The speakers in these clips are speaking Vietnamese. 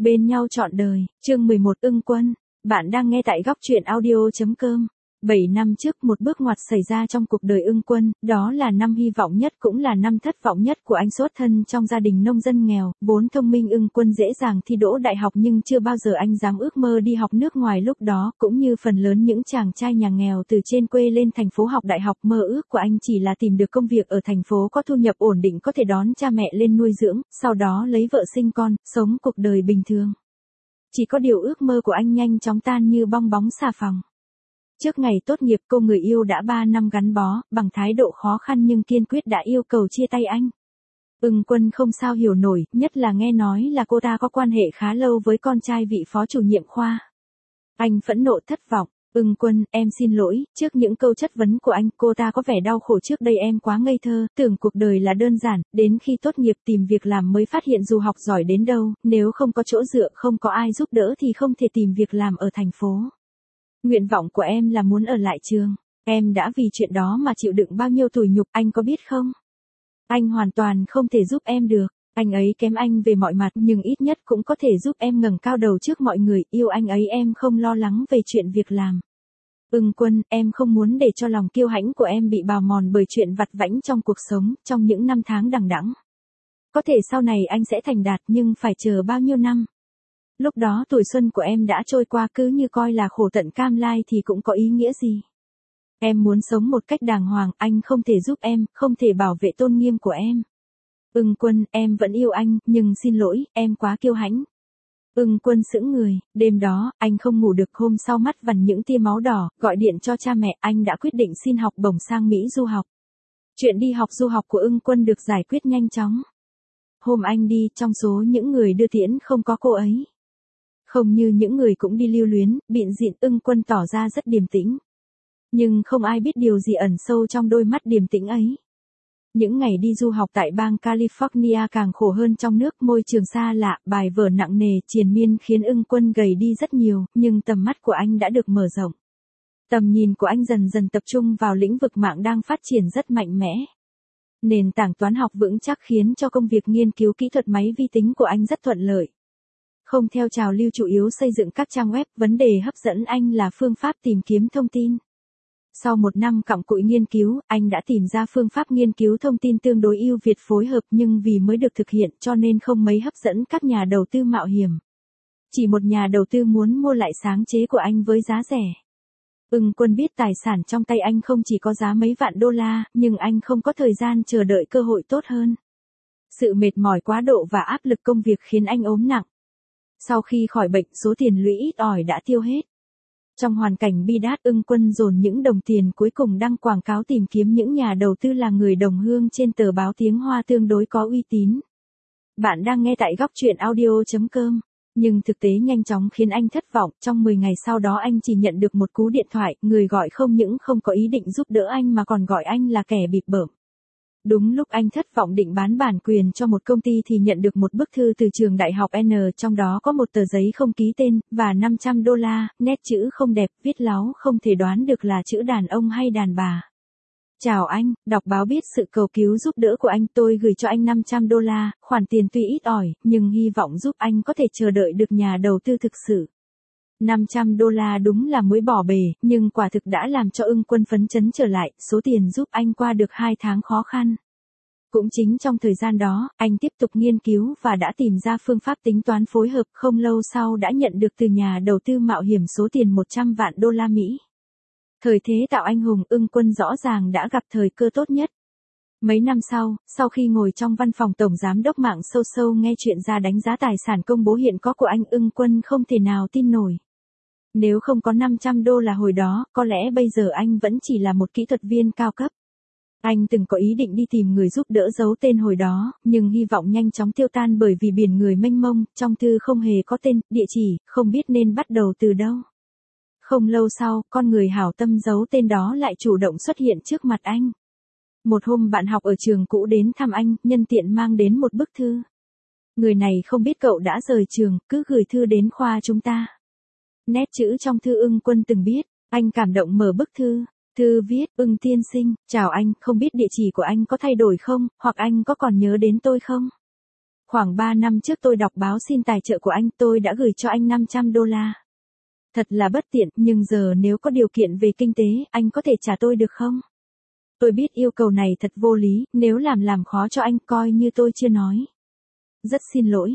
Bên nhau trọn đời, chương 11 Ưng Quân. Bạn đang nghe tại góc truyện audio.com. 7 năm trước một bước ngoặt xảy ra trong cuộc đời Ưng Quân, đó là năm hy vọng nhất cũng là năm thất vọng nhất của anh. Xuất thân trong gia đình nông dân nghèo, vốn thông minh, Ưng Quân dễ dàng thi đỗ đại học nhưng chưa bao giờ anh dám ước mơ đi học nước ngoài. Lúc đó, cũng như phần lớn những chàng trai nhà nghèo từ trên quê lên thành phố học đại học, mơ ước của anh chỉ là tìm được công việc ở thành phố có thu nhập ổn định, có thể đón cha mẹ lên nuôi dưỡng, sau đó lấy vợ sinh con, sống cuộc đời bình thường. Chỉ có điều ước mơ của anh nhanh chóng tan như bong bóng xà phòng. Trước ngày tốt nghiệp, cô người yêu đã 3 năm gắn bó, bằng thái độ khó khăn nhưng kiên quyết đã yêu cầu chia tay anh. Ưng Quân không sao hiểu nổi, nhất là nghe nói là cô ta có quan hệ khá lâu với con trai vị phó chủ nhiệm khoa. Anh phẫn nộ thất vọng. Ưng Quân, em xin lỗi, trước những câu chất vấn của anh. Cô ta có vẻ đau khổ. Trước đây em quá ngây thơ, tưởng cuộc đời là đơn giản, đến khi tốt nghiệp tìm việc làm mới phát hiện dù học giỏi đến đâu, nếu không có chỗ dựa, không có ai giúp đỡ thì không thể tìm việc làm ở thành phố. Nguyện vọng của em là muốn ở lại trường. Em đã vì chuyện đó mà chịu đựng bao nhiêu tủi nhục, anh có biết không? Anh hoàn toàn không thể giúp em được. Anh ấy kém anh về mọi mặt nhưng ít nhất cũng có thể giúp em ngẩng cao đầu trước mọi người. Yêu anh ấy em không lo lắng về chuyện việc làm. Ưng Quân, em không muốn để cho lòng kiêu hãnh của em bị bào mòn bởi chuyện vặt vãnh trong cuộc sống, trong những năm tháng đằng đẵng. Có thể sau này anh sẽ thành đạt nhưng phải chờ bao nhiêu năm. Lúc đó tuổi xuân của em đã trôi qua, cứ như coi là khổ tận cam lai thì cũng có ý nghĩa gì. Em muốn sống một cách đàng hoàng, anh không thể giúp em, không thể bảo vệ tôn nghiêm của em. Ưng Quân, em vẫn yêu anh, nhưng xin lỗi, em quá kiêu hãnh. Ưng Quân sững người, đêm đó, anh không ngủ được. Hôm sau mắt vằn những tia máu đỏ, gọi điện cho cha mẹ, anh đã quyết định xin học bổng sang Mỹ du học. Chuyện đi học du học của Ưng Quân được giải quyết nhanh chóng. Hôm anh đi, trong số những người đưa tiễn không có cô ấy. Không như những người cũng đi lưu luyến, bịn dịn, Ưng Quân tỏ ra rất điềm tĩnh. Nhưng không ai biết điều gì ẩn sâu trong đôi mắt điềm tĩnh ấy. Những ngày đi du học tại bang California càng khổ hơn trong nước, môi trường xa lạ, bài vở nặng nề, triền miên khiến Ưng Quân gầy đi rất nhiều, nhưng tầm mắt của anh đã được mở rộng. Tầm nhìn của anh dần dần tập trung vào lĩnh vực mạng đang phát triển rất mạnh mẽ. Nền tảng toán học vững chắc khiến cho công việc nghiên cứu kỹ thuật máy vi tính của anh rất thuận lợi. Không theo trào lưu chủ yếu xây dựng các trang web, vấn đề hấp dẫn anh là phương pháp tìm kiếm thông tin. Sau một năm cặm cụi nghiên cứu, anh đã tìm ra phương pháp nghiên cứu thông tin tương đối ưu việt phối hợp, nhưng vì mới được thực hiện cho nên không mấy hấp dẫn các nhà đầu tư mạo hiểm. Chỉ một nhà đầu tư muốn mua lại sáng chế của anh với giá rẻ. Ưng Quân biết tài sản trong tay anh không chỉ có giá mấy vạn đô la, nhưng anh không có thời gian chờ đợi cơ hội tốt hơn. Sự mệt mỏi quá độ và áp lực công việc khiến anh ốm nặng. Sau khi khỏi bệnh, số tiền lũy ít ỏi đã tiêu hết. Trong hoàn cảnh bi đát, Ưng Quân dồn những đồng tiền cuối cùng đăng quảng cáo tìm kiếm những nhà đầu tư là người đồng hương trên tờ báo tiếng Hoa tương đối có uy tín. Bạn đang nghe tại góc truyện audio.com. Nhưng thực tế nhanh chóng khiến anh thất vọng. Trong 10 ngày sau đó anh chỉ nhận được một cú điện thoại, người gọi không những không có ý định giúp đỡ anh mà còn gọi anh là kẻ bịp bợm. Đúng lúc anh thất vọng định bán bản quyền cho một công ty thì nhận được một bức thư từ trường đại học N, trong đó có một tờ giấy không ký tên, và 500 đô la, nét chữ không đẹp, viết láu không thể đoán được là chữ đàn ông hay đàn bà. Chào anh, đọc báo biết sự cầu cứu giúp đỡ của anh, tôi gửi cho anh 500 đô la, khoản tiền tuy ít ỏi, nhưng hy vọng giúp anh có thể chờ đợi được nhà đầu tư thực sự. 500 đô la đúng là muối bỏ bể, nhưng quả thực đã làm cho Ưng Quân phấn chấn trở lại, số tiền giúp anh qua được 2 tháng khó khăn. Cũng chính trong thời gian đó, anh tiếp tục nghiên cứu và đã tìm ra phương pháp tính toán phối hợp, không lâu sau đã nhận được từ nhà đầu tư mạo hiểm số tiền 100 vạn đô la Mỹ. Thời thế tạo anh hùng, Ưng Quân rõ ràng đã gặp thời cơ tốt nhất. Mấy năm sau khi ngồi trong văn phòng tổng giám đốc mạng sâu nghe chuyện ra đánh giá tài sản công bố hiện có của anh, Ưng Quân không thể nào tin nổi. Nếu không có 500 đô la hồi đó, có lẽ bây giờ anh vẫn chỉ là một kỹ thuật viên cao cấp. Anh từng có ý định đi tìm người giúp đỡ giấu tên hồi đó, nhưng hy vọng nhanh chóng tiêu tan bởi vì biển người mênh mông, trong thư không hề có tên, địa chỉ, không biết nên bắt đầu từ đâu. Không lâu sau, con người hảo tâm giấu tên đó lại chủ động xuất hiện trước mặt anh. Một hôm bạn học ở trường cũ đến thăm anh, nhân tiện mang đến một bức thư. Người này không biết cậu đã rời trường, cứ gửi thư đến khoa chúng ta. Nét chữ trong thư Ưng Quân từng biết, anh cảm động mở bức thư. Thư viết, Ưng tiên sinh, chào anh, không biết địa chỉ của anh có thay đổi không, hoặc anh có còn nhớ đến tôi không? Khoảng 3 năm trước tôi đọc báo xin tài trợ của anh, tôi đã gửi cho anh $500. Thật là bất tiện, nhưng giờ nếu có điều kiện về kinh tế, anh có thể trả tôi được không? Tôi biết yêu cầu này thật vô lý, nếu làm khó cho anh coi như tôi chưa nói. Rất xin lỗi,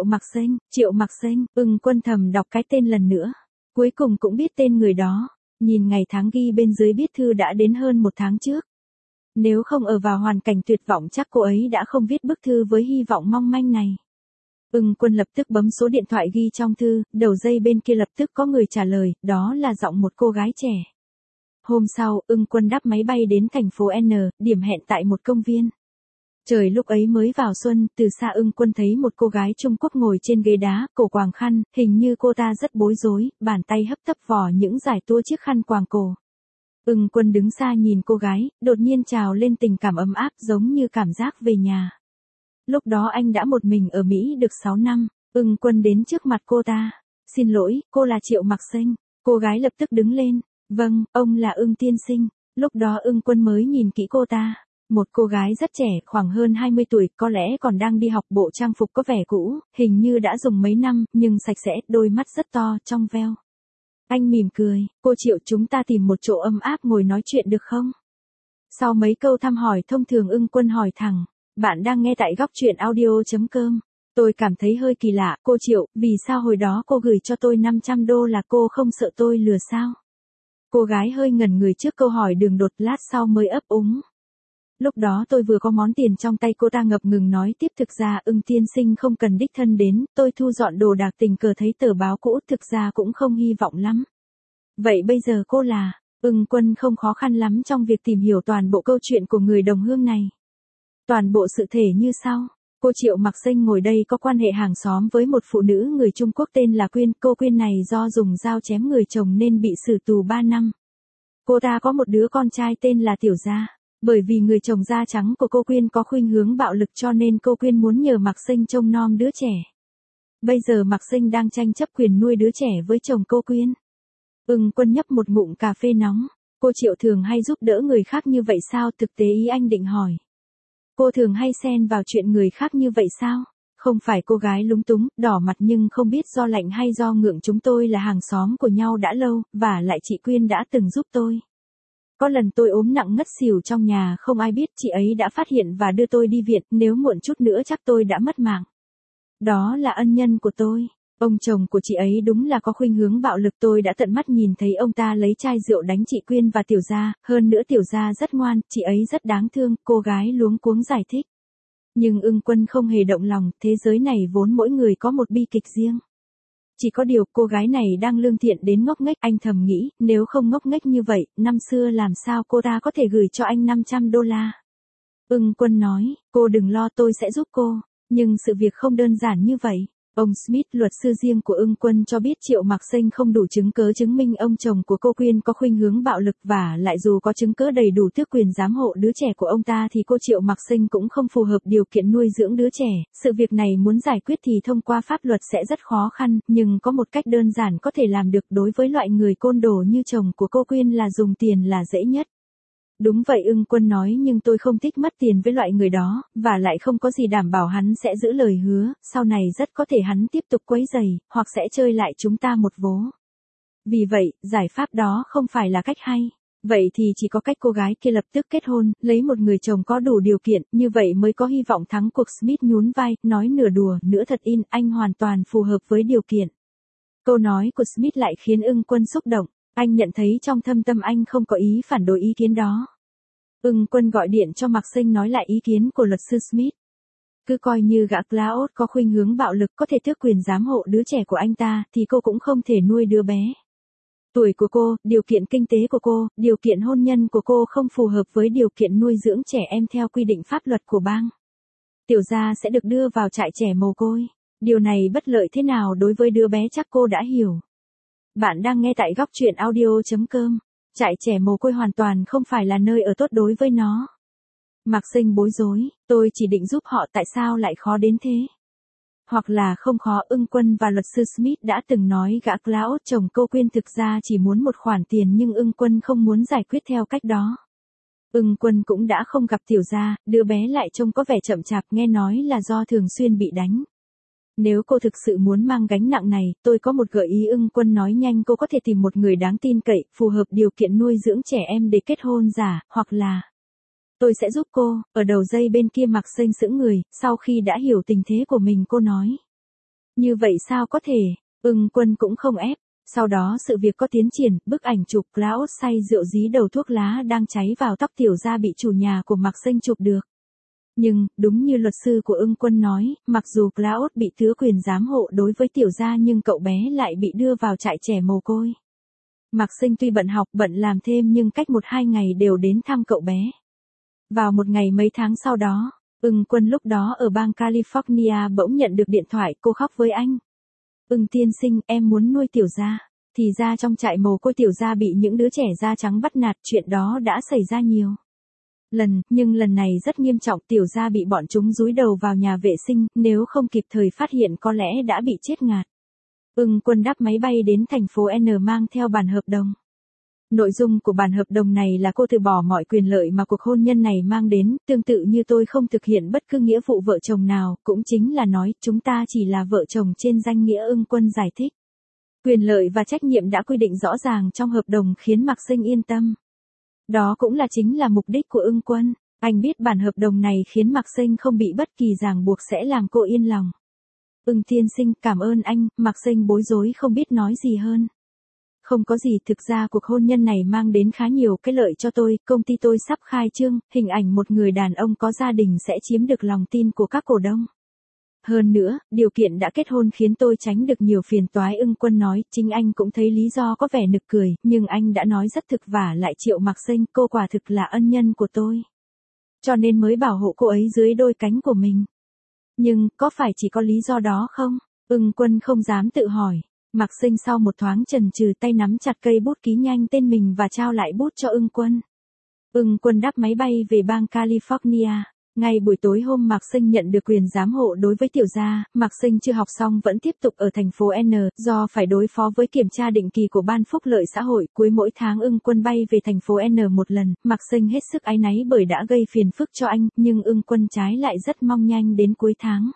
Triệu Mặc Xanh, Ưng Quân thầm đọc cái tên lần nữa. Cuối cùng cũng biết tên người đó, nhìn ngày tháng ghi bên dưới biết thư đã đến hơn 1 tháng trước. Nếu không ở vào hoàn cảnh tuyệt vọng chắc cô ấy đã không viết bức thư với hy vọng mong manh này. Ưng Quân lập tức bấm số điện thoại ghi trong thư, đầu dây bên kia lập tức có người trả lời, đó là giọng một cô gái trẻ. Hôm sau, Ưng Quân đáp máy bay đến thành phố N, điểm hẹn tại một công viên. Trời lúc ấy mới vào xuân, từ xa Ưng Quân thấy một cô gái Trung Quốc ngồi trên ghế đá, cổ quàng khăn, hình như cô ta rất bối rối, bàn tay hấp tấp vò những dải tua chiếc khăn quàng cổ. Ưng Quân đứng xa nhìn cô gái, đột nhiên trào lên tình cảm ấm áp giống như cảm giác về nhà. Lúc đó anh đã một mình ở Mỹ được 6 năm, Ưng Quân đến trước mặt cô ta. Xin lỗi, cô là Triệu Mặc Xanh. Cô gái lập tức đứng lên. Vâng, ông là Ưng tiên sinh. Lúc đó Ưng Quân mới nhìn kỹ cô ta. Một cô gái rất trẻ, khoảng hơn 20 tuổi, có lẽ còn đang đi học, bộ trang phục có vẻ cũ, hình như đã dùng mấy năm, nhưng sạch sẽ, đôi mắt rất to, trong veo. Anh mỉm cười, cô Triệu, chúng ta tìm một chỗ ấm áp ngồi nói chuyện được không? Sau mấy câu thăm hỏi thông thường Ưng Quân hỏi thẳng, bạn đang nghe tại góc truyện audio.com. Tôi cảm thấy hơi kỳ lạ, cô Triệu, vì sao hồi đó cô gửi cho tôi $500 là cô không sợ tôi lừa sao? Cô gái hơi ngẩn người trước câu hỏi đường đột, lát sau mới ấp úng. Lúc đó tôi vừa có món tiền trong tay, cô ta ngập ngừng nói tiếp, thực ra Ưng tiên sinh không cần đích thân đến, tôi thu dọn đồ đạc tình cờ thấy tờ báo cũ, thực ra cũng không hy vọng lắm. Vậy bây giờ cô là, Ưng Quân không khó khăn lắm trong việc tìm hiểu toàn bộ câu chuyện của người đồng hương này. Toàn bộ sự thể như sau. Cô Triệu Mặc Xanh ngồi đây có quan hệ hàng xóm với một phụ nữ người Trung Quốc tên là Quyên. Cô Quyên này do dùng dao chém người chồng nên bị xử tù 3 năm. Cô ta có một đứa con trai tên là Tiểu Gia. Bởi vì người chồng da trắng của cô Quyên có khuynh hướng bạo lực cho nên cô Quyên muốn nhờ Mặc Xanh trông nom đứa trẻ. Bây giờ Mặc Xanh đang tranh chấp quyền nuôi đứa trẻ với chồng cô Quyên. Ưng Quân nhấp một ngụm cà phê nóng. Cô Triệu thường hay giúp đỡ người khác như vậy sao? Thực tế ý anh định hỏi. Cô thường hay xen vào chuyện người khác như vậy sao? Không phải, cô gái lúng túng, đỏ mặt nhưng không biết do lạnh hay do ngượng, chúng tôi là hàng xóm của nhau đã lâu, và lại chị Quyên đã từng giúp tôi. Có lần tôi ốm nặng ngất xỉu trong nhà không ai biết, chị ấy đã phát hiện và đưa tôi đi viện, nếu muộn chút nữa chắc tôi đã mất mạng. Đó là ân nhân của tôi. Ông chồng của chị ấy đúng là có khuynh hướng bạo lực, tôi đã tận mắt nhìn thấy ông ta lấy chai rượu đánh chị Quyên và Tiểu Gia, hơn nữa Tiểu Gia rất ngoan, chị ấy rất đáng thương, cô gái luống cuống giải thích. Nhưng Ưng Quân không hề động lòng, thế giới này vốn mỗi người có một bi kịch riêng. Chỉ có điều cô gái này đang lương thiện đến ngốc nghếch, anh thầm nghĩ, nếu không ngốc nghếch như vậy, năm xưa làm sao cô ta có thể gửi cho anh $500. Ưng Quân nói, cô đừng lo, tôi sẽ giúp cô, nhưng sự việc không đơn giản như vậy. Ông Smith, luật sư riêng của Ưng Quân cho biết Triệu Mặc Xanh không đủ chứng cớ chứng minh ông chồng của cô Quyên có khuynh hướng bạo lực, và lại dù có chứng cớ đầy đủ tước quyền giám hộ đứa trẻ của ông ta thì cô Triệu Mặc Xanh cũng không phù hợp điều kiện nuôi dưỡng đứa trẻ. Sự việc này muốn giải quyết thì thông qua pháp luật sẽ rất khó khăn, nhưng có một cách đơn giản có thể làm được. Đối với loại người côn đồ như chồng của cô Quyên là dùng tiền là dễ nhất. Đúng vậy, Ưng Quân nói, nhưng tôi không thích mất tiền với loại người đó, và lại không có gì đảm bảo hắn sẽ giữ lời hứa, sau này rất có thể hắn tiếp tục quấy rầy, hoặc sẽ chơi lại chúng ta một vố. Vì vậy, giải pháp đó không phải là cách hay. Vậy thì chỉ có cách cô gái kia lập tức kết hôn, lấy một người chồng có đủ điều kiện, như vậy mới có hy vọng thắng cuộc. Smith nhún vai, nói nửa đùa, nửa thật, anh hoàn toàn phù hợp với điều kiện. Câu nói của Smith lại khiến Ưng Quân xúc động. Anh nhận thấy trong thâm tâm anh không có ý phản đối ý kiến đó. Ưng Quân gọi điện cho Mặc Xanh nói lại ý kiến của luật sư Smith. Cứ coi như gã Claude có khuynh hướng bạo lực có thể tước quyền giám hộ đứa trẻ của anh ta, thì cô cũng không thể nuôi đứa bé. Tuổi của cô, điều kiện kinh tế của cô, điều kiện hôn nhân của cô không phù hợp với điều kiện nuôi dưỡng trẻ em theo quy định pháp luật của bang. Tiểu Gia sẽ được đưa vào trại trẻ mồ côi. Điều này bất lợi thế nào đối với đứa bé chắc cô đã hiểu. Bạn đang nghe tại góc truyện audio.com. Trại trẻ mồ côi hoàn toàn không phải là nơi ở tốt đối với nó. Mặc Xanh bối rối, tôi chỉ định giúp họ, tại sao lại khó đến thế? Hoặc là không khó. Ưng Quân và luật sư Smith đã từng nói gã Claude chồng cô Quyên thực ra chỉ muốn một khoản tiền, nhưng Ưng Quân không muốn giải quyết theo cách đó. Ưng Quân cũng đã không gặp Tiểu Gia, đứa bé lại trông có vẻ chậm chạp, nghe nói là do thường xuyên bị đánh. Nếu cô thực sự muốn mang gánh nặng này, tôi có một gợi ý. Ưng Quân nói nhanh. Cô có thể tìm một người đáng tin cậy, phù hợp điều kiện nuôi dưỡng trẻ em để kết hôn giả, hoặc là tôi sẽ giúp cô. Ở đầu dây bên kia Mạc Xanh sững người, sau khi đã hiểu tình thế của mình cô nói. Như vậy sao có thể? Ưng Quân cũng không ép. Sau đó sự việc có tiến triển, bức ảnh chụp Klaus say rượu dí đầu thuốc lá đang cháy vào tóc Tiểu Gia bị chủ nhà của Mạc Xanh chụp được. Nhưng, đúng như luật sư của Ưng Quân nói, mặc dù Klaus bị tước quyền giám hộ đối với Tiểu Gia nhưng cậu bé lại bị đưa vào trại trẻ mồ côi. Mạc Xanh tuy bận học, bận làm thêm nhưng cách 1-2 ngày đều đến thăm cậu bé. Vào một ngày mấy tháng sau đó, Ưng Quân lúc đó ở bang California bỗng nhận được điện thoại. Cô khóc với anh. Ưng tiên sinh, em muốn nuôi Tiểu Gia. Thì ra trong trại mồ côi Tiểu Gia bị những đứa trẻ da trắng bắt nạt, chuyện đó đã xảy ra nhiều lần, nhưng lần này rất nghiêm trọng. Tiểu Gia bị bọn chúng dúi đầu vào nhà vệ sinh, nếu không kịp thời phát hiện có lẽ đã bị chết ngạt. Ưng Quân đáp máy bay đến thành phố N mang theo bản hợp đồng. Nội dung của bản hợp đồng này là cô từ bỏ mọi quyền lợi mà cuộc hôn nhân này mang đến, tương tự như tôi không thực hiện bất cứ nghĩa vụ vợ chồng nào, cũng chính là nói chúng ta chỉ là vợ chồng trên danh nghĩa. Ưng Quân giải thích. Quyền lợi và trách nhiệm đã quy định rõ ràng trong hợp đồng khiến Mạc Xanh yên tâm. Đó cũng chính là mục đích của Ưng Quân. Anh biết bản hợp đồng này khiến Mạc Xanh không bị bất kỳ ràng buộc sẽ làm cô yên lòng. Ưng tiên sinh, cảm ơn anh. Mạc Xanh bối rối không biết nói gì hơn. Không có gì, thực ra cuộc hôn nhân này mang đến khá nhiều cái lợi cho tôi. Công ty tôi sắp khai trương, hình ảnh một người đàn ông có gia đình sẽ chiếm được lòng tin của các cổ đông. Hơn nữa, điều kiện đã kết hôn khiến tôi tránh được nhiều phiền toái. Ưng Quân nói. Chính anh cũng thấy lý do có vẻ nực cười, nhưng anh đã nói rất thực. Vả lại Triệu Mạc Xanh, cô quả thực là ân nhân của tôi, cho nên mới bảo hộ cô ấy dưới đôi cánh của mình. Nhưng, có phải chỉ có lý do đó không? Ưng Quân không dám tự hỏi. Mạc Xanh sau một thoáng chần chừ tay nắm chặt cây bút ký nhanh tên mình và trao lại bút cho Ưng Quân. Ưng Quân đáp máy bay về bang California. Ngay buổi tối hôm Mạc Xanh nhận được quyền giám hộ đối với Tiểu Gia, Mạc Xanh chưa học xong vẫn tiếp tục ở thành phố N, do phải đối phó với kiểm tra định kỳ của Ban Phúc lợi xã hội. Cuối mỗi tháng Ưng Quân bay về thành phố N một lần. Mạc Xanh hết sức áy náy bởi đã gây phiền phức cho anh, nhưng Ưng Quân trái lại rất mong nhanh đến cuối tháng.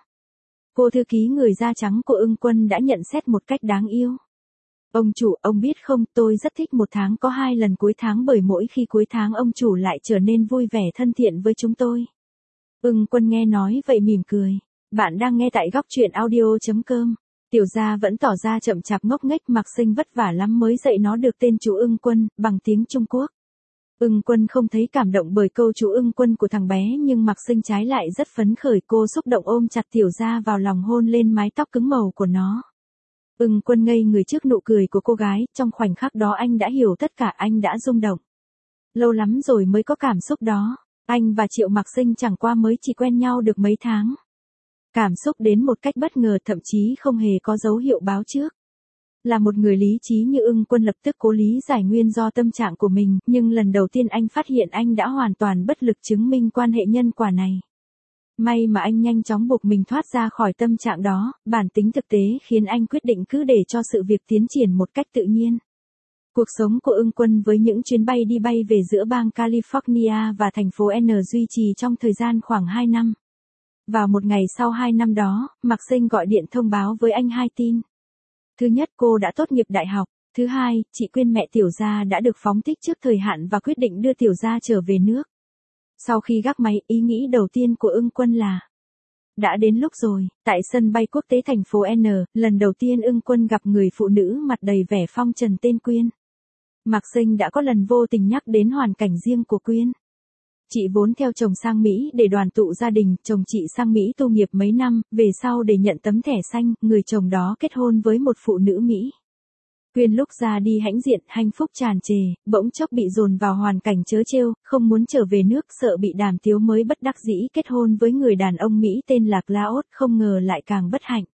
Cô thư ký người da trắng của Ưng Quân đã nhận xét một cách đáng yêu. Ông chủ, ông biết không, tôi rất thích một tháng có 2 lần cuối tháng bởi mỗi khi cuối tháng ông chủ lại trở nên vui vẻ thân thiện với chúng tôi. Ưng Quân nghe nói vậy mỉm cười. Bạn đang nghe tại góc truyện audio.com. Tiểu Gia vẫn tỏ ra chậm chạp ngốc nghếch. Mạc Xanh vất vả lắm mới dạy nó được tên chú Ưng Quân, bằng tiếng Trung Quốc. Ưng Quân không thấy cảm động bởi câu chú Ưng Quân của thằng bé, nhưng Mạc Xanh trái lại rất phấn khởi. Cô xúc động ôm chặt Tiểu Gia vào lòng, hôn lên mái tóc cứng màu của nó. Ưng Quân ngây người trước nụ cười của cô gái. Trong khoảnh khắc đó anh đã hiểu tất cả, anh đã rung động. Lâu lắm rồi mới có cảm xúc đó. Anh và Triệu Mạc Xanh chẳng qua mới chỉ quen nhau được mấy tháng. Cảm xúc đến một cách bất ngờ, thậm chí không hề có dấu hiệu báo trước. Là một người lý trí như Ưng Quân lập tức cố lý giải nguyên do tâm trạng của mình, nhưng lần đầu tiên anh phát hiện anh đã hoàn toàn bất lực chứng minh quan hệ nhân quả này. May mà anh nhanh chóng buộc mình thoát ra khỏi tâm trạng đó. Bản tính thực tế khiến anh quyết định cứ để cho sự việc tiến triển một cách tự nhiên. Cuộc sống của Ưng Quân với những chuyến bay đi bay về giữa bang California và thành phố N duy trì trong thời gian khoảng 2 năm. Vào một ngày sau 2 năm đó, Mạc Xanh gọi điện thông báo với anh 2 tin. Thứ nhất, cô đã tốt nghiệp đại học. Thứ hai, chị Quyên mẹ Tiểu Gia đã được phóng thích trước thời hạn và quyết định đưa Tiểu Gia trở về nước. Sau khi gác máy, ý nghĩ đầu tiên của Ưng Quân là đã đến lúc rồi. Tại sân bay quốc tế thành phố N, lần đầu tiên Ưng Quân gặp người phụ nữ mặt đầy vẻ phong trần tên Quyên. Mạc Xanh đã có lần vô tình nhắc đến hoàn cảnh riêng của Quyên. Chị vốn theo chồng sang Mỹ để đoàn tụ gia đình, chồng chị sang Mỹ tu nghiệp mấy năm, về sau để nhận tấm thẻ xanh, người chồng đó kết hôn với một phụ nữ Mỹ. Quyên lúc ra đi hãnh diện, hạnh phúc tràn trề, bỗng chốc bị dồn vào hoàn cảnh trớ trêu, không muốn trở về nước, sợ bị đàm tiếu mới bất đắc dĩ kết hôn với người đàn ông Mỹ tên là Klaus, không ngờ lại càng bất hạnh.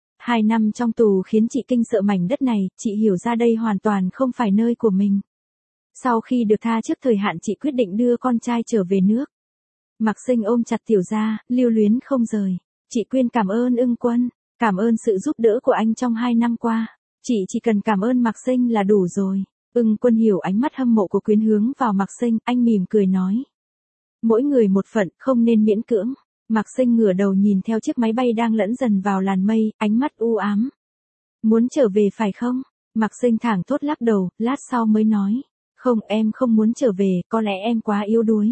2 năm trong tù khiến chị kinh sợ mảnh đất này, chị hiểu ra đây hoàn toàn không phải nơi của mình. Sau khi được tha trước thời hạn, chị quyết định đưa con trai trở về nước. Mạc Xanh ôm chặt Tiểu Gia, lưu luyến không rời. Chị Quyên cảm ơn Ưng Quân, cảm ơn sự giúp đỡ của anh trong 2 năm qua. Chị chỉ cần cảm ơn Mạc Xanh là đủ rồi. Ưng Quân hiểu ánh mắt hâm mộ của Quyến hướng vào Mạc Sinh, anh mỉm cười nói. Mỗi người một phận, không nên miễn cưỡng. Mạc Sinh ngửa đầu nhìn theo chiếc máy bay đang lẫn dần vào làn mây, ánh mắt u ám. Muốn trở về phải không? Mạc Sinh thảng thốt lắc đầu, lát sau mới nói. Không, em không muốn trở về, có lẽ em quá yếu đuối.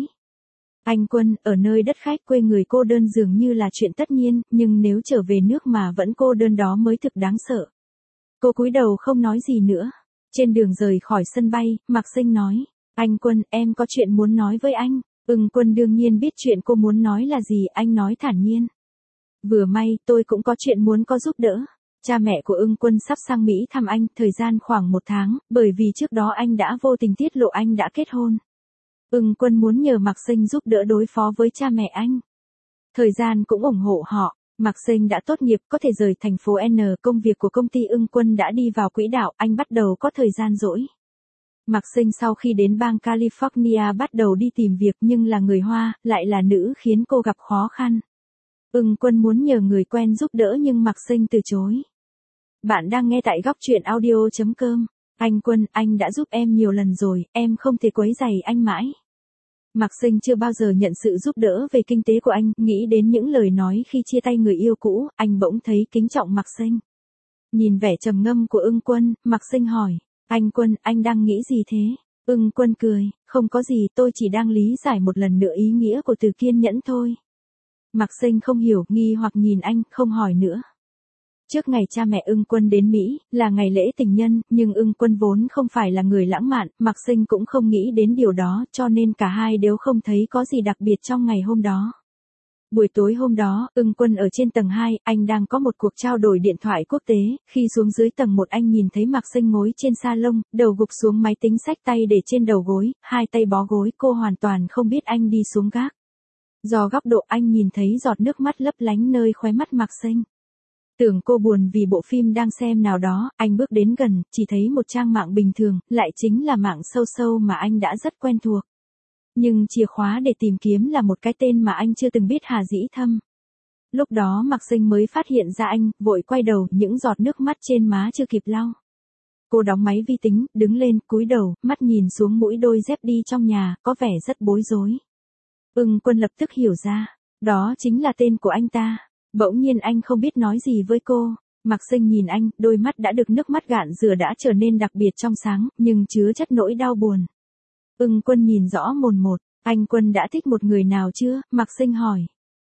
Anh Quân, ở nơi đất khách quê người cô đơn dường như là chuyện tất nhiên, nhưng nếu trở về nước mà vẫn cô đơn đó mới thực đáng sợ. Cô cúi đầu không nói gì nữa. Trên đường rời khỏi sân bay, Mạc Sinh nói. Anh Quân, em có chuyện muốn nói với anh. Ưng Quân đương nhiên biết chuyện cô muốn nói là gì, anh nói thản nhiên. Vừa may, tôi cũng có chuyện muốn có giúp đỡ. Cha mẹ của Ưng Quân sắp sang Mỹ thăm anh, thời gian khoảng 1 tháng, bởi vì trước đó anh đã vô tình tiết lộ anh đã kết hôn. Ưng Quân muốn nhờ Mạc Sinh giúp đỡ đối phó với cha mẹ anh. Thời gian cũng ủng hộ họ. Mạc Sinh đã tốt nghiệp, có thể rời thành phố N, công việc của công ty Ưng Quân đã đi vào quỹ đạo, anh bắt đầu có thời gian rỗi. Mạc Sinh sau khi đến bang California bắt đầu đi tìm việc nhưng là người Hoa, lại là nữ khiến cô gặp khó khăn. Ưng Quân muốn nhờ người quen giúp đỡ nhưng Mạc Sinh từ chối. Bạn đang nghe tại góc truyện audio.com. Anh Quân, anh đã giúp em nhiều lần rồi, em không thể quấy rầy anh mãi. Mạc Sinh chưa bao giờ nhận sự giúp đỡ về kinh tế của anh, nghĩ đến những lời nói khi chia tay người yêu cũ, anh bỗng thấy kính trọng Mạc Sinh. Nhìn vẻ trầm ngâm của Ưng Quân, Mạc Sinh hỏi, anh Quân, anh đang nghĩ gì thế? Ưng Quân cười, không có gì, tôi chỉ đang lý giải một lần nữa ý nghĩa của từ kiên nhẫn thôi. Mạc Sinh không hiểu, nghi hoặc nhìn anh, không hỏi nữa. Trước ngày cha mẹ Ưng Quân đến Mỹ, là ngày lễ tình nhân, nhưng Ưng Quân vốn không phải là người lãng mạn, Mạc Sinh cũng không nghĩ đến điều đó, cho nên cả hai đều không thấy có gì đặc biệt trong ngày hôm đó. Buổi tối hôm đó, Ưng Quân ở trên tầng 2, anh đang có một cuộc trao đổi điện thoại quốc tế, khi xuống dưới tầng 1 anh nhìn thấy Mạc Sinh ngồi trên salon, đầu gục xuống máy tính xách tay để trên đầu gối, hai tay bó gối, cô hoàn toàn không biết anh đi xuống gác. Do góc độ anh nhìn thấy giọt nước mắt lấp lánh nơi khóe mắt Mạc Sinh. Tưởng cô buồn vì bộ phim đang xem nào đó, anh bước đến gần, chỉ thấy một trang mạng bình thường, lại chính là mạng sâu sâu mà anh đã rất quen thuộc. Nhưng chìa khóa để tìm kiếm là một cái tên mà anh chưa từng biết, Hà Dĩ Thâm. Lúc đó Mạc Sinh mới phát hiện ra anh, vội quay đầu, những giọt nước mắt trên má chưa kịp lau. Cô đóng máy vi tính, đứng lên, cúi đầu, mắt nhìn xuống mũi đôi dép đi trong nhà, có vẻ rất bối rối. Ưng Quân lập tức hiểu ra, đó chính là tên của anh ta. Bỗng nhiên anh không biết nói gì với cô. Mạc Sinh nhìn anh, đôi mắt đã được nước mắt gạn rửa đã trở nên đặc biệt trong sáng, nhưng chứa chất nỗi đau buồn. Ưng Quân nhìn rõ mồn một, anh Quân đã thích một người nào chưa? Mạc Sinh hỏi.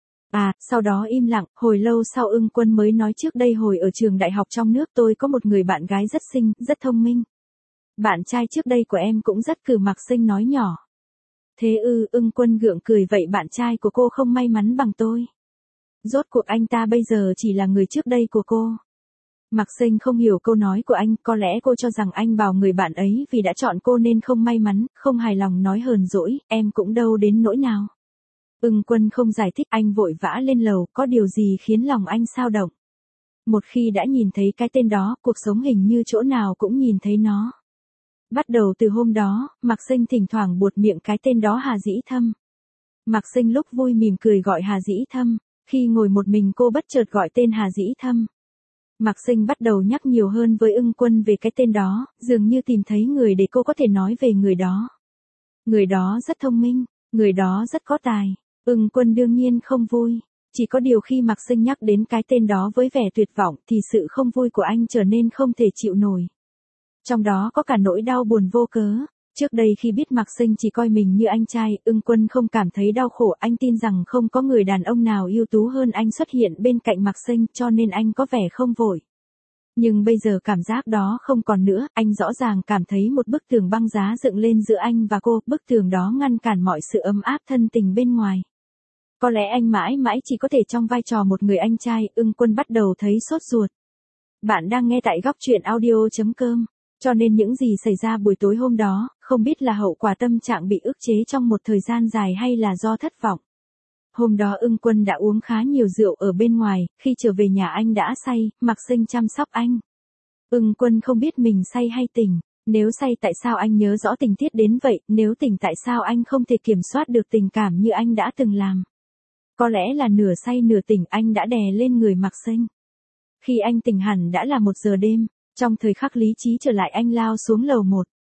Sau đó im lặng, hồi lâu sau Ưng Quân mới nói, trước đây hồi ở trường đại học trong nước tôi có một người bạn gái rất xinh, rất thông minh. Bạn trai trước đây của em cũng rất cừ. Mạc Sinh nói nhỏ. Thế ư? Ưng Quân gượng cười, vậy bạn trai của cô không may mắn bằng tôi. Rốt cuộc anh ta bây giờ chỉ là người trước đây của cô. Mạc Sinh không hiểu câu nói của anh, có lẽ cô cho rằng anh bảo người bạn ấy vì đã chọn cô nên không may mắn, không hài lòng nói hờn dỗi, em cũng đâu đến nỗi nào. Ưng Quân không giải thích, anh vội vã lên lầu, có điều gì khiến lòng anh xao động. Một khi đã nhìn thấy cái tên đó, cuộc sống hình như chỗ nào cũng nhìn thấy nó. Bắt đầu từ hôm đó, Mạc Sinh thỉnh thoảng buột miệng cái tên đó, Hà Dĩ Thâm. Mạc Sinh lúc vui mỉm cười gọi Hà Dĩ Thâm. Khi ngồi một mình cô bất chợt gọi tên Hà Dĩ Thâm. Mạc Sinh bắt đầu nhắc nhiều hơn với Ưng Quân về cái tên đó, dường như tìm thấy người để cô có thể nói về người đó. Người đó rất thông minh, người đó rất có tài. Ưng Quân đương nhiên không vui. Chỉ có điều khi Mạc Sinh nhắc đến cái tên đó với vẻ tuyệt vọng thì sự không vui của anh trở nên không thể chịu nổi. Trong đó có cả nỗi đau buồn vô cớ. Trước đây khi biết Mạc Sinh chỉ coi mình như anh trai, Ưng Quân không cảm thấy đau khổ, anh tin rằng không có người đàn ông nào ưu tú hơn anh xuất hiện bên cạnh Mạc Sinh, cho nên anh có vẻ không vội. Nhưng bây giờ cảm giác đó không còn nữa, anh rõ ràng cảm thấy một bức tường băng giá dựng lên giữa anh và cô, bức tường đó ngăn cản mọi sự ấm áp thân tình bên ngoài. Có lẽ anh mãi mãi chỉ có thể trong vai trò một người anh trai. Ưng Quân bắt đầu thấy sốt ruột. Bạn đang nghe tại góc truyện audio.com. Cho nên những gì xảy ra buổi tối hôm đó, không biết là hậu quả tâm trạng bị ức chế trong một thời gian dài hay là do thất vọng. Hôm đó Ưng Quân đã uống khá nhiều rượu ở bên ngoài, khi trở về nhà anh đã say, Mạc Sinh chăm sóc anh. Ưng Quân không biết mình say hay tỉnh. Nếu say tại sao anh nhớ rõ tình tiết đến vậy, nếu tỉnh tại sao anh không thể kiểm soát được tình cảm như anh đã từng làm. Có lẽ là nửa say nửa tỉnh anh đã đè lên người Mạc Sinh. Khi anh tỉnh hẳn đã là 1 giờ đêm. Trong thời khắc lý trí trở lại anh lao xuống lầu 1.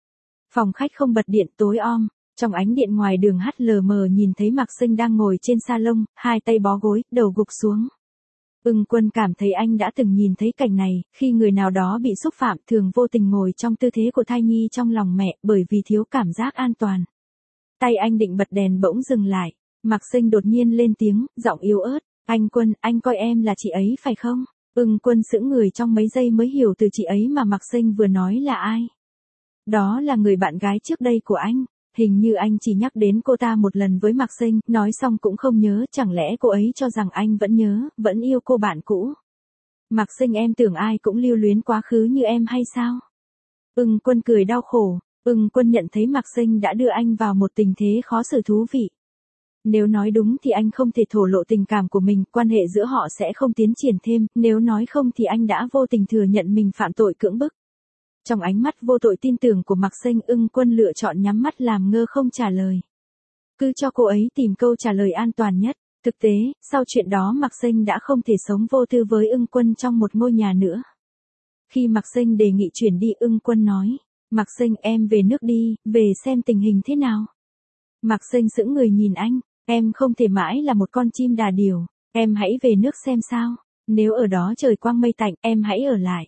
Phòng khách không bật điện, tối om. Trong ánh điện ngoài đường hắt lờ mờ nhìn thấy Mạc Sinh đang ngồi trên salon, hai tay bó gối, đầu gục xuống. Ưng Quân cảm thấy anh đã từng nhìn thấy cảnh này, khi người nào đó bị xúc phạm thường vô tình ngồi trong tư thế của thai nhi trong lòng mẹ bởi vì thiếu cảm giác an toàn. Tay anh định bật đèn bỗng dừng lại. Mạc Sinh đột nhiên lên tiếng, giọng yếu ớt. Anh Quân, anh coi em là chị ấy phải không? Ưng Quân sững người trong mấy giây mới hiểu từ chị ấy mà Mạc Sinh vừa nói là ai. Đó là người bạn gái trước đây của anh. Hình như anh chỉ nhắc đến cô ta một lần với Mạc Sinh, nói xong cũng không nhớ, chẳng lẽ cô ấy cho rằng anh vẫn nhớ, vẫn yêu cô bạn cũ. Mạc Sinh, em tưởng ai cũng lưu luyến quá khứ như em hay sao? Ưng Quân cười đau khổ. Ưng Quân nhận thấy Mạc Sinh đã đưa anh vào một tình thế khó xử thú vị. Nếu nói đúng thì anh không thể thổ lộ tình cảm của mình, quan hệ giữa họ sẽ không tiến triển thêm, nếu nói không thì anh đã vô tình thừa nhận mình phạm tội cưỡng bức. Trong ánh mắt vô tội tin tưởng của Mạc Sinh, Ưng Quân lựa chọn nhắm mắt làm ngơ không trả lời. Cứ cho cô ấy tìm câu trả lời an toàn nhất. Thực tế, sau chuyện đó Mạc Sinh đã không thể sống vô tư với Ưng Quân trong một ngôi nhà nữa. Khi Mạc Sinh đề nghị chuyển đi, Ưng Quân nói, Mạc Sinh, em về nước đi, về xem tình hình thế nào. Mạc Sinh sững người nhìn anh, em không thể mãi là một con chim đà điểu, em hãy về nước xem sao. Nếu ở đó trời quang mây tạnh, em hãy ở lại.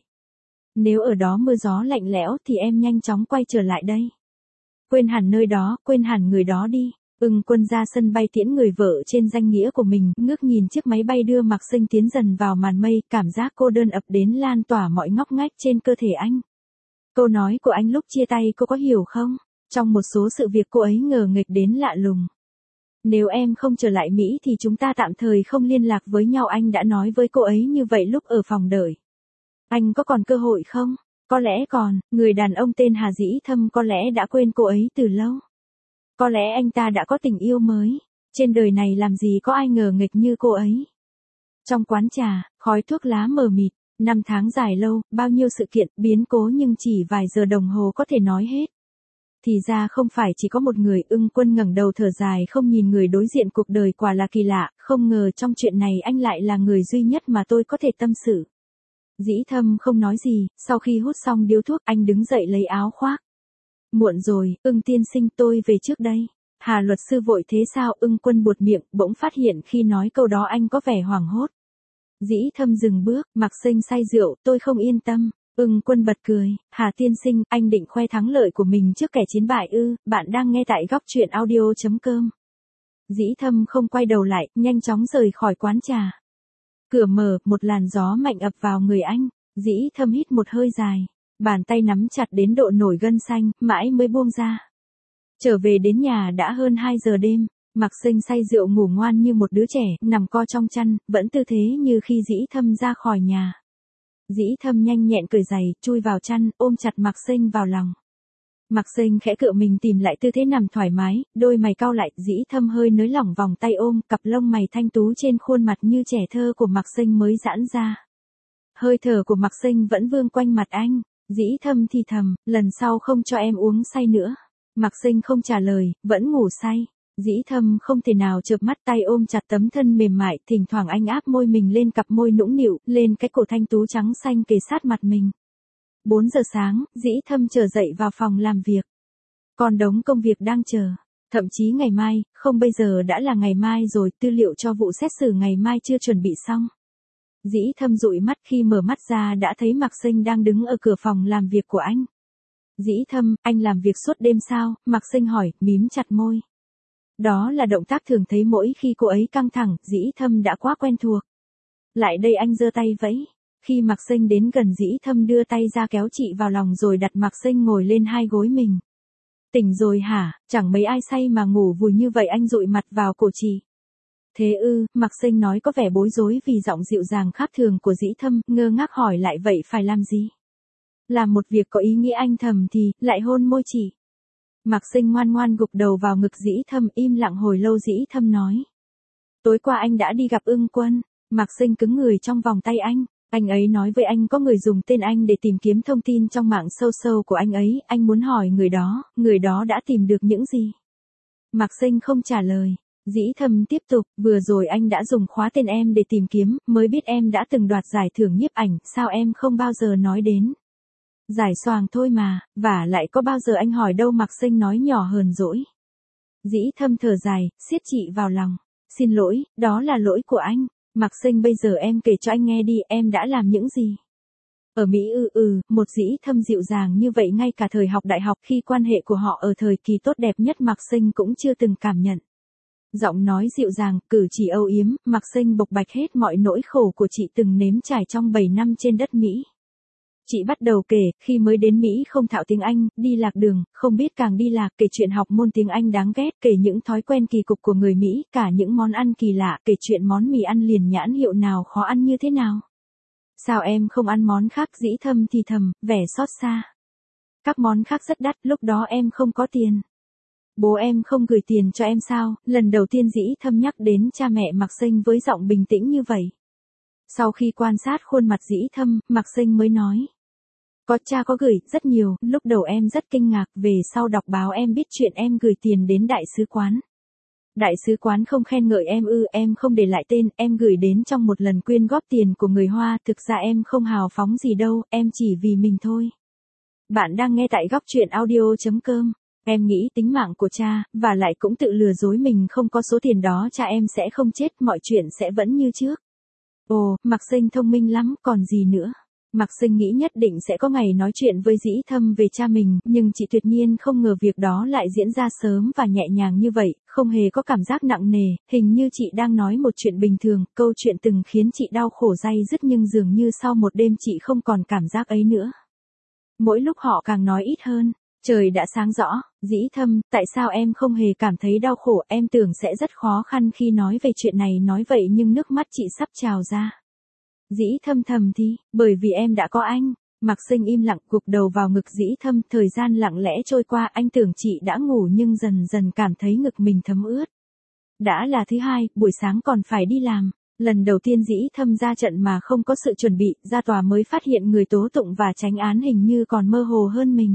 Nếu ở đó mưa gió lạnh lẽo thì em nhanh chóng quay trở lại đây. Quên hẳn nơi đó, quên hẳn người đó đi. Ưng Quân ra sân bay tiễn người vợ trên danh nghĩa của mình, ngước nhìn chiếc máy bay đưa Mạc Sinh tiến dần vào màn mây, cảm giác cô đơn ập đến lan tỏa mọi ngóc ngách trên cơ thể anh. Câu nói của anh lúc chia tay cô có hiểu không? Trong một số sự việc cô ấy ngờ nghịch đến lạ lùng. Nếu em không trở lại Mỹ thì chúng ta tạm thời không liên lạc với nhau, anh đã nói với cô ấy như vậy lúc ở phòng đợi. Anh có còn cơ hội không? Có lẽ còn, người đàn ông tên Hà Dĩ Thâm có lẽ đã quên cô ấy từ lâu. Có lẽ anh ta đã có tình yêu mới. Trên đời này làm gì có ai ngờ nghịch như cô ấy. Trong quán trà, khói thuốc lá mờ mịt, năm tháng dài lâu, bao nhiêu sự kiện, biến cố nhưng chỉ vài giờ đồng hồ có thể nói hết. Thì ra không phải chỉ có một người. Ưng Quân ngẩng đầu thở dài không nhìn người đối diện, cuộc đời quả là kỳ lạ, không ngờ trong chuyện này anh lại là người duy nhất mà tôi có thể tâm sự. Dĩ Thâm không nói gì, sau khi hút xong điếu thuốc anh đứng dậy lấy áo khoác. Muộn rồi, Ưng tiên sinh, tôi về trước đây. Hà luật sư vội thế sao? Ưng Quân buột miệng, bỗng phát hiện khi nói câu đó anh có vẻ hoảng hốt. Dĩ Thâm dừng bước, Mạc Sinh say rượu, tôi không yên tâm. Ưng Quân bật cười, Hà tiên sinh, anh định khoe thắng lợi của mình trước kẻ chiến bại ư? Bạn đang nghe tại góc truyện audio.com. Dĩ Thâm không quay đầu lại, nhanh chóng rời khỏi quán trà. Cửa mở, một làn gió mạnh ập vào người anh. Dĩ Thâm hít một hơi dài. Bàn tay nắm chặt đến độ nổi gân xanh, mãi mới buông ra. Trở về đến nhà đã hơn 2 giờ đêm. Mạc Sinh say rượu ngủ ngoan như một đứa trẻ, nằm co trong chăn, vẫn tư thế như khi Dĩ Thâm ra khỏi nhà. Dĩ Thâm nhanh nhẹn cởi giày, chui vào chăn, ôm chặt Mạc Sinh vào lòng. Mạc Sinh khẽ cựa mình tìm lại tư thế nằm thoải mái, đôi mày cau lại, Dĩ Thâm hơi nới lỏng vòng tay ôm, cặp lông mày thanh tú trên khuôn mặt như trẻ thơ của Mạc Sinh mới giãn ra. Hơi thở của Mạc Sinh vẫn vương quanh mặt anh. Dĩ Thâm thì thầm, lần sau không cho em uống say nữa. Mạc Sinh không trả lời, vẫn ngủ say. Dĩ Thâm không thể nào chợp mắt, tay ôm chặt tấm thân mềm mại, thỉnh thoảng anh áp môi mình lên cặp môi nũng nịu, lên cái cổ thanh tú trắng xanh kề sát mặt mình. 4 giờ sáng, Dĩ Thâm trở dậy vào phòng làm việc. Còn đống công việc đang chờ. Thậm chí ngày mai, không bây giờ đã là ngày mai rồi, tư liệu cho vụ xét xử ngày mai chưa chuẩn bị xong. Dĩ Thâm dụi mắt, khi mở mắt ra đã thấy Mạc Sinh đang đứng ở cửa phòng làm việc của anh. Dĩ Thâm, anh làm việc suốt đêm sao? Mạc Sinh hỏi, mím chặt môi. Đó là động tác thường thấy mỗi khi cô ấy căng thẳng, Dĩ Thâm đã quá quen thuộc. Lại đây, anh giơ tay vẫy. Khi Mạc Sinh đến gần, Dĩ Thâm đưa tay ra kéo chị vào lòng rồi đặt Mạc Sinh ngồi lên hai gối mình. Tỉnh rồi hả? Chẳng mấy ai say mà ngủ vùi như vậy. Anh dụi mặt vào cổ chị. Thế ư? Mạc Sinh nói có vẻ bối rối vì giọng dịu dàng khác thường của Dĩ Thâm, ngơ ngác hỏi lại, vậy phải làm gì? Làm một việc có ý nghĩa. Anh thầm thì, lại hôn môi chị. Mạc Sinh ngoan ngoan gục đầu vào ngực Dĩ Thâm, im lặng hồi lâu. Dĩ Thâm nói. Tối qua anh đã đi gặp Ưng Quân. Mạc Sinh cứng người trong vòng tay anh. Anh ấy nói với anh có người dùng tên anh để tìm kiếm thông tin trong mạng social của anh ấy. Anh muốn hỏi người đó đã tìm được những gì? Mạc Sinh không trả lời. Dĩ Thâm tiếp tục, vừa rồi anh đã dùng khóa tên em để tìm kiếm, mới biết em đã từng đoạt giải thưởng nhiếp ảnh, sao em không bao giờ nói đến? Giải xoàng thôi mà, và lại có bao giờ anh hỏi đâu, Mạc Sinh nói nhỏ hờn dỗi. Dĩ Thâm thở dài, siết chị vào lòng. Xin lỗi, đó là lỗi của anh. Mạc Sinh, bây giờ em kể cho anh nghe đi, em đã làm những gì? Ở Mỹ một Dĩ Thâm dịu dàng như vậy ngay cả thời học đại học khi quan hệ của họ ở thời kỳ tốt đẹp nhất Mạc Sinh cũng chưa từng cảm nhận. Giọng nói dịu dàng, cử chỉ âu yếm, Mạc Sinh bộc bạch hết mọi nỗi khổ của chị từng nếm trải trong 7 năm trên đất Mỹ. Chị bắt đầu kể, khi mới đến Mỹ không thạo tiếng Anh, đi lạc đường, không biết càng đi lạc, kể chuyện học môn tiếng Anh đáng ghét, kể những thói quen kỳ cục của người Mỹ, cả những món ăn kỳ lạ, kể chuyện món mì ăn liền nhãn hiệu nào khó ăn như thế nào. Sao em không ăn món khác? Dĩ Thâm thì thầm, vẻ xót xa. Các món khác rất đắt, lúc đó em không có tiền. Bố em không gửi tiền cho em sao? Lần đầu tiên Dĩ Thâm nhắc đến cha mẹ Mạc Sinh với giọng bình tĩnh như vậy. Sau khi quan sát khuôn mặt Dĩ Thâm, Mạc Sinh mới nói. Có, cha có gửi, rất nhiều, lúc đầu em rất kinh ngạc, về sau đọc báo em biết chuyện em gửi tiền đến đại sứ quán. Đại sứ quán không khen ngợi em em không để lại tên, em gửi đến trong một lần quyên góp tiền của người Hoa, thực ra em không hào phóng gì đâu, em chỉ vì mình thôi. Bạn đang nghe tại góc truyện audio.com. Em nghĩ tính mạng của cha, và lại cũng tự lừa dối mình không có số tiền đó cha em sẽ không chết, mọi chuyện sẽ vẫn như trước. Ồ, Mạc Sinh thông minh lắm, còn gì nữa. Mạc Sinh nghĩ nhất định sẽ có ngày nói chuyện với Dĩ Thâm về cha mình, nhưng chị tuyệt nhiên không ngờ việc đó lại diễn ra sớm và nhẹ nhàng như vậy, không hề có cảm giác nặng nề, hình như chị đang nói một chuyện bình thường, câu chuyện từng khiến chị đau khổ day dứt nhưng dường như sau một đêm chị không còn cảm giác ấy nữa. Mỗi lúc họ càng nói ít hơn. Trời đã sáng rõ, Dĩ Thâm, tại sao em không hề cảm thấy đau khổ, em tưởng sẽ rất khó khăn khi nói về chuyện này, nói vậy nhưng nước mắt chị sắp trào ra. Dĩ Thâm thầm thì, bởi vì em đã có anh. Mạc Sinh im lặng gục đầu vào ngực Dĩ Thâm, thời gian lặng lẽ trôi qua, anh tưởng chị đã ngủ nhưng dần dần cảm thấy ngực mình thấm ướt. Đã là thứ hai, buổi sáng còn phải đi làm. Lần đầu tiên Dĩ Thâm ra trận mà không có sự chuẩn bị, ra tòa mới phát hiện người tố tụng và chánh án hình như còn mơ hồ hơn mình.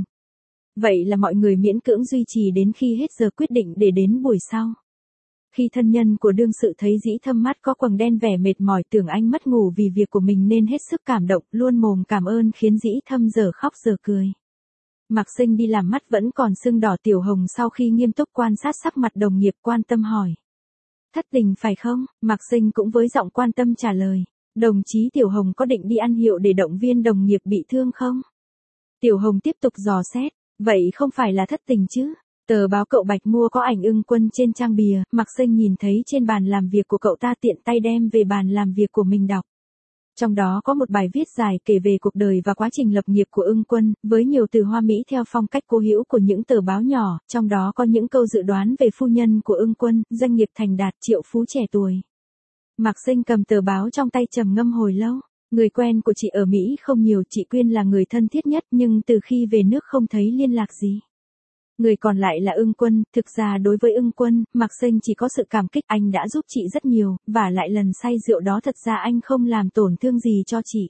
Vậy là mọi người miễn cưỡng duy trì đến khi hết giờ quyết định để đến buổi sau. Khi thân nhân của đương sự thấy Dĩ Thâm mắt có quầng đen vẻ mệt mỏi, tưởng anh mất ngủ vì việc của mình nên hết sức cảm động, luôn mồm cảm ơn khiến Dĩ Thâm giờ khóc giờ cười. Mạc Sinh đi làm mắt vẫn còn sưng đỏ. Tiểu Hồng sau khi nghiêm túc quan sát sắc mặt đồng nghiệp quan tâm hỏi. Thất tình phải không? Mạc Sinh cũng với giọng quan tâm trả lời. Đồng chí Tiểu Hồng có định đi ăn hiệu để động viên đồng nghiệp bị thương không? Tiểu Hồng tiếp tục dò xét. Vậy không phải là thất tình chứ? Tờ báo cậu Bạch mua có ảnh Ưng Quân trên trang bìa, Mạc Sinh nhìn thấy trên bàn làm việc của cậu ta, tiện tay đem về bàn làm việc của mình đọc. Trong đó có một bài viết dài kể về cuộc đời và quá trình lập nghiệp của Ưng Quân, với nhiều từ hoa mỹ theo phong cách cố hữu của những tờ báo nhỏ, trong đó có những câu dự đoán về phu nhân của Ưng Quân, doanh nghiệp thành đạt, triệu phú trẻ tuổi. Mạc Sinh cầm tờ báo trong tay trầm ngâm hồi lâu. Người quen của chị ở Mỹ không nhiều, chị Quyên là người thân thiết nhất nhưng từ khi về nước không thấy liên lạc gì. Người còn lại là Ưng Quân, thực ra đối với Ưng Quân, Mạc Sinh chỉ có sự cảm kích, anh đã giúp chị rất nhiều, và lại lần say rượu đó thật ra anh không làm tổn thương gì cho chị.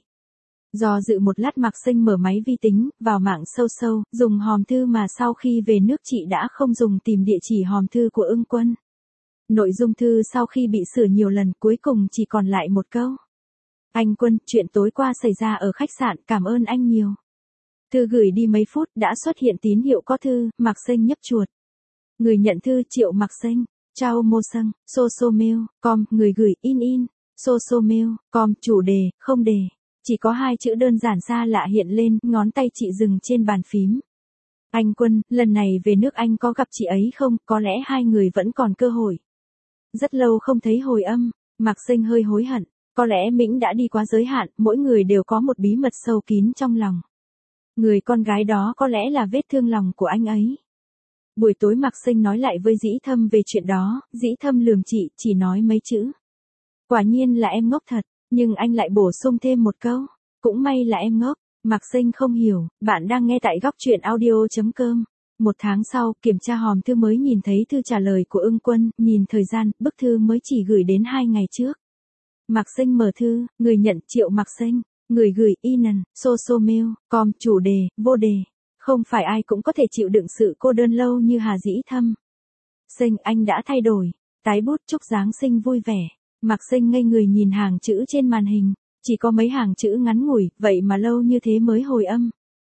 Do dự một lát Mạc Sinh mở máy vi tính, vào mạng sâu, dùng hòm thư mà sau khi về nước chị đã không dùng, tìm địa chỉ hòm thư của Ưng Quân. Nội dung thư sau khi bị sửa nhiều lần cuối cùng chỉ còn lại một câu. Anh Quân, chuyện tối qua xảy ra ở khách sạn, cảm ơn anh nhiều. Thư gửi đi mấy phút đã xuất hiện tín hiệu có thư, Mạc Sinh nhấp chuột. Người nhận thư Triệu Mạc Sinh, Chao Mô Sâng, Sosomail, com, người gửi in, Sosomail, com, chủ đề, không đề. Chỉ có hai chữ đơn giản xa lạ hiện lên, ngón tay chị dừng trên bàn phím. Anh Quân, lần này về nước anh có gặp chị ấy không, có lẽ hai người vẫn còn cơ hội. Rất lâu không thấy hồi âm, Mạc Sinh hơi hối hận. Có lẽ Mĩnh đã đi quá giới hạn, mỗi người đều có một bí mật sâu kín trong lòng. Người con gái đó có lẽ là vết thương lòng của anh ấy. Buổi tối Mạc Sinh nói lại với Dĩ Thâm về chuyện đó, Dĩ Thâm lườm chị, chỉ nói mấy chữ. Quả nhiên là em ngốc thật, nhưng anh lại bổ sung thêm một câu. Cũng may là em ngốc. Mạc Sinh không hiểu, bạn đang nghe tại góc truyện audio.com. Một tháng sau, kiểm tra hòm thư mới nhìn thấy thư trả lời của Ưng Quân, nhìn thời gian, bức thư mới chỉ gửi đến 2 ngày trước. Mạc Sinh mở thư, người nhận Triệu Mạc Sinh, người gửi Inan, Sosomail, com, chủ đề, vô đề. Không phải ai cũng có thể chịu đựng sự cô đơn lâu như Hà Dĩ Thâm. Sinh, anh đã thay đổi. Tái bút chúc Giáng sinh vui vẻ. Mạc Sinh ngây người nhìn hàng chữ trên màn hình. Chỉ có mấy hàng chữ ngắn ngủi, vậy mà lâu như thế mới hồi âm.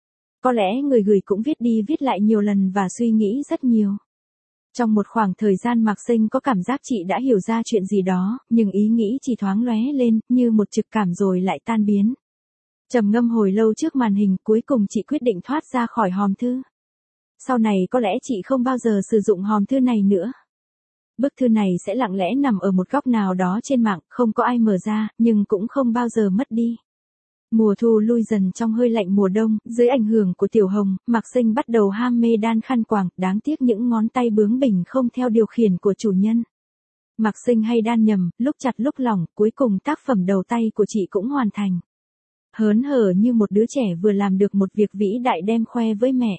Có lẽ người gửi cũng viết đi viết lại nhiều lần và suy nghĩ rất nhiều. Trong một khoảng thời gian Mạc Sinh có cảm giác chị đã hiểu ra chuyện gì đó, nhưng ý nghĩ chỉ thoáng lóe lên, như một trực cảm rồi lại tan biến. Trầm ngâm hồi lâu trước màn hình, cuối cùng chị quyết định thoát ra khỏi hòm thư. Sau này có lẽ chị không bao giờ sử dụng hòm thư này nữa. Bức thư này sẽ lặng lẽ nằm ở một góc nào đó trên mạng, không có ai mở ra, nhưng cũng không bao giờ mất đi. Mùa thu lui dần trong hơi lạnh mùa đông, dưới ảnh hưởng của Tiểu Hồng, Mạc Sinh bắt đầu ham mê đan khăn quàng, đáng tiếc những ngón tay bướng bỉnh không theo điều khiển của chủ nhân. Mạc Sinh hay đan nhầm, lúc chặt lúc lỏng, cuối cùng tác phẩm đầu tay của chị cũng hoàn thành. Hớn hở như một đứa trẻ vừa làm được một việc vĩ đại đem khoe với mẹ.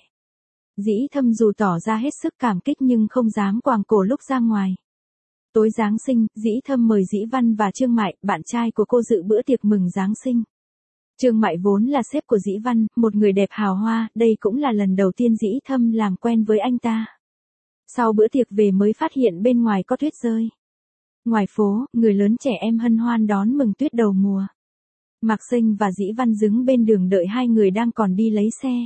Dĩ Thâm dù tỏ ra hết sức cảm kích nhưng không dám quàng cổ lúc ra ngoài. Tối Giáng sinh, Dĩ Thâm mời Dĩ Văn và Trương Mại, bạn trai của cô dự bữa tiệc mừng Giáng sinh. Trương Mại vốn là sếp của Dĩ Văn, một người đẹp hào hoa, đây cũng là lần đầu tiên Dĩ Thâm làm quen với anh ta. Sau bữa tiệc về mới phát hiện bên ngoài có tuyết rơi. Ngoài phố, người lớn trẻ em hân hoan đón mừng tuyết đầu mùa. Mạc Sinh và Dĩ Văn đứng bên đường đợi hai người đang còn đi lấy xe.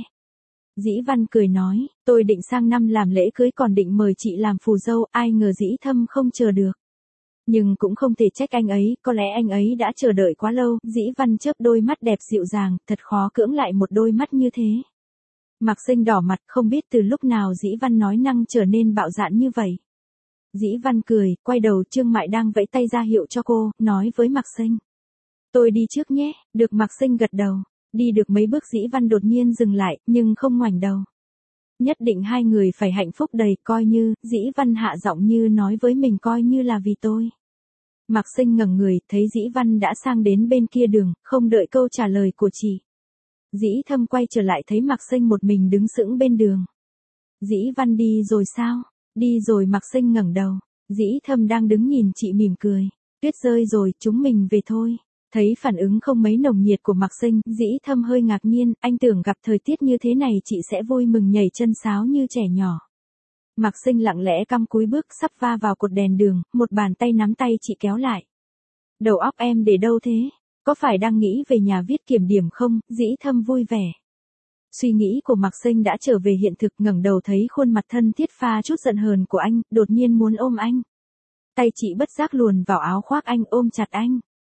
Dĩ Văn cười nói, tôi định sang năm làm lễ cưới còn định mời chị làm phù dâu, ai ngờ Dĩ Thâm không chờ được. Nhưng cũng không thể trách anh ấy, có lẽ anh ấy đã chờ đợi quá lâu. Dĩ Văn chớp đôi mắt đẹp dịu dàng, thật khó cưỡng lại một đôi mắt như thế. Mạc Sinh đỏ mặt, không biết từ lúc nào Dĩ Văn nói năng trở nên bạo dạn như vậy. Dĩ Văn cười, quay đầu Trương Mại đang vẫy tay ra hiệu cho cô, nói với Mạc Sinh. Tôi đi trước nhé, được. Mạc Sinh gật đầu. Đi được mấy bước Dĩ Văn đột nhiên dừng lại, nhưng không ngoảnh đầu. Nhất định hai người phải hạnh phúc đầy, coi như, Dĩ Văn hạ giọng như nói với mình coi như là vì tôi. Mạc Sinh ngẩng người, thấy Dĩ Văn đã sang đến bên kia đường, không đợi câu trả lời của chị. Dĩ Thâm quay trở lại thấy Mạc Sinh một mình đứng sững bên đường. Dĩ Văn đi rồi sao? Đi rồi. Mạc Sinh ngẩng đầu. Dĩ Thâm đang đứng nhìn chị mỉm cười. Tuyết rơi rồi, chúng mình về thôi. Thấy phản ứng không mấy nồng nhiệt của Mạc Sinh, Dĩ Thâm hơi ngạc nhiên, anh tưởng gặp thời tiết như thế này chị sẽ vui mừng nhảy chân sáo như trẻ nhỏ. Mạc Sinh lặng lẽ cong cúi bước sắp va vào cột đèn đường, một bàn tay nắm tay chị kéo lại. Đầu óc em để đâu thế? Có phải đang nghĩ về nhà viết kiểm điểm không? Dĩ Thâm vui vẻ. Suy nghĩ của Mạc Sinh đã trở về hiện thực, ngẩng đầu thấy khuôn mặt thân thiết pha chút giận hờn của anh, đột nhiên muốn ôm anh. Tay chị bất giác luồn vào áo khoác anh ôm chặt anh.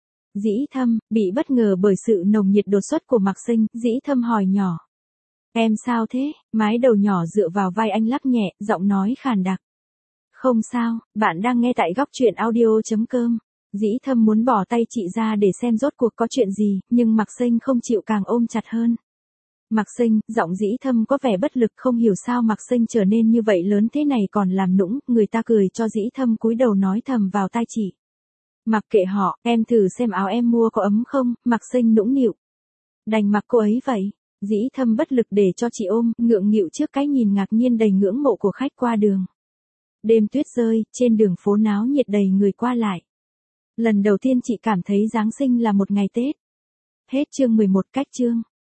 Dĩ Thâm, bị bất ngờ bởi sự nồng nhiệt đột xuất của Mạc Sinh, Dĩ Thâm hỏi nhỏ. Em sao thế? Mái đầu nhỏ dựa vào vai anh lắc nhẹ, giọng nói khàn đặc. Không sao, bạn đang nghe tại góc truyện audio.com. Dĩ Thâm muốn bỏ tay chị ra để xem rốt cuộc có chuyện gì, nhưng Mạc Sinh không chịu, càng ôm chặt hơn. Mạc Sinh, giọng Dĩ Thâm có vẻ bất lực, không hiểu sao Mạc Sinh trở nên như vậy, lớn thế này còn làm nũng, người ta cười cho. Dĩ Thâm cúi đầu nói thầm vào tai chị. Mặc kệ họ, em thử xem áo em mua có ấm không? Mạc Sinh nũng nịu. Đành mặc cô ấy vậy. Dĩ Thâm bất lực để cho chị ôm, ngượng nghịu trước cái nhìn ngạc nhiên đầy ngưỡng mộ của khách qua đường. Đêm tuyết rơi, trên đường phố náo nhiệt đầy người qua lại. Lần đầu tiên chị cảm thấy Giáng sinh là một ngày Tết. Hết chương 11. Cách chương.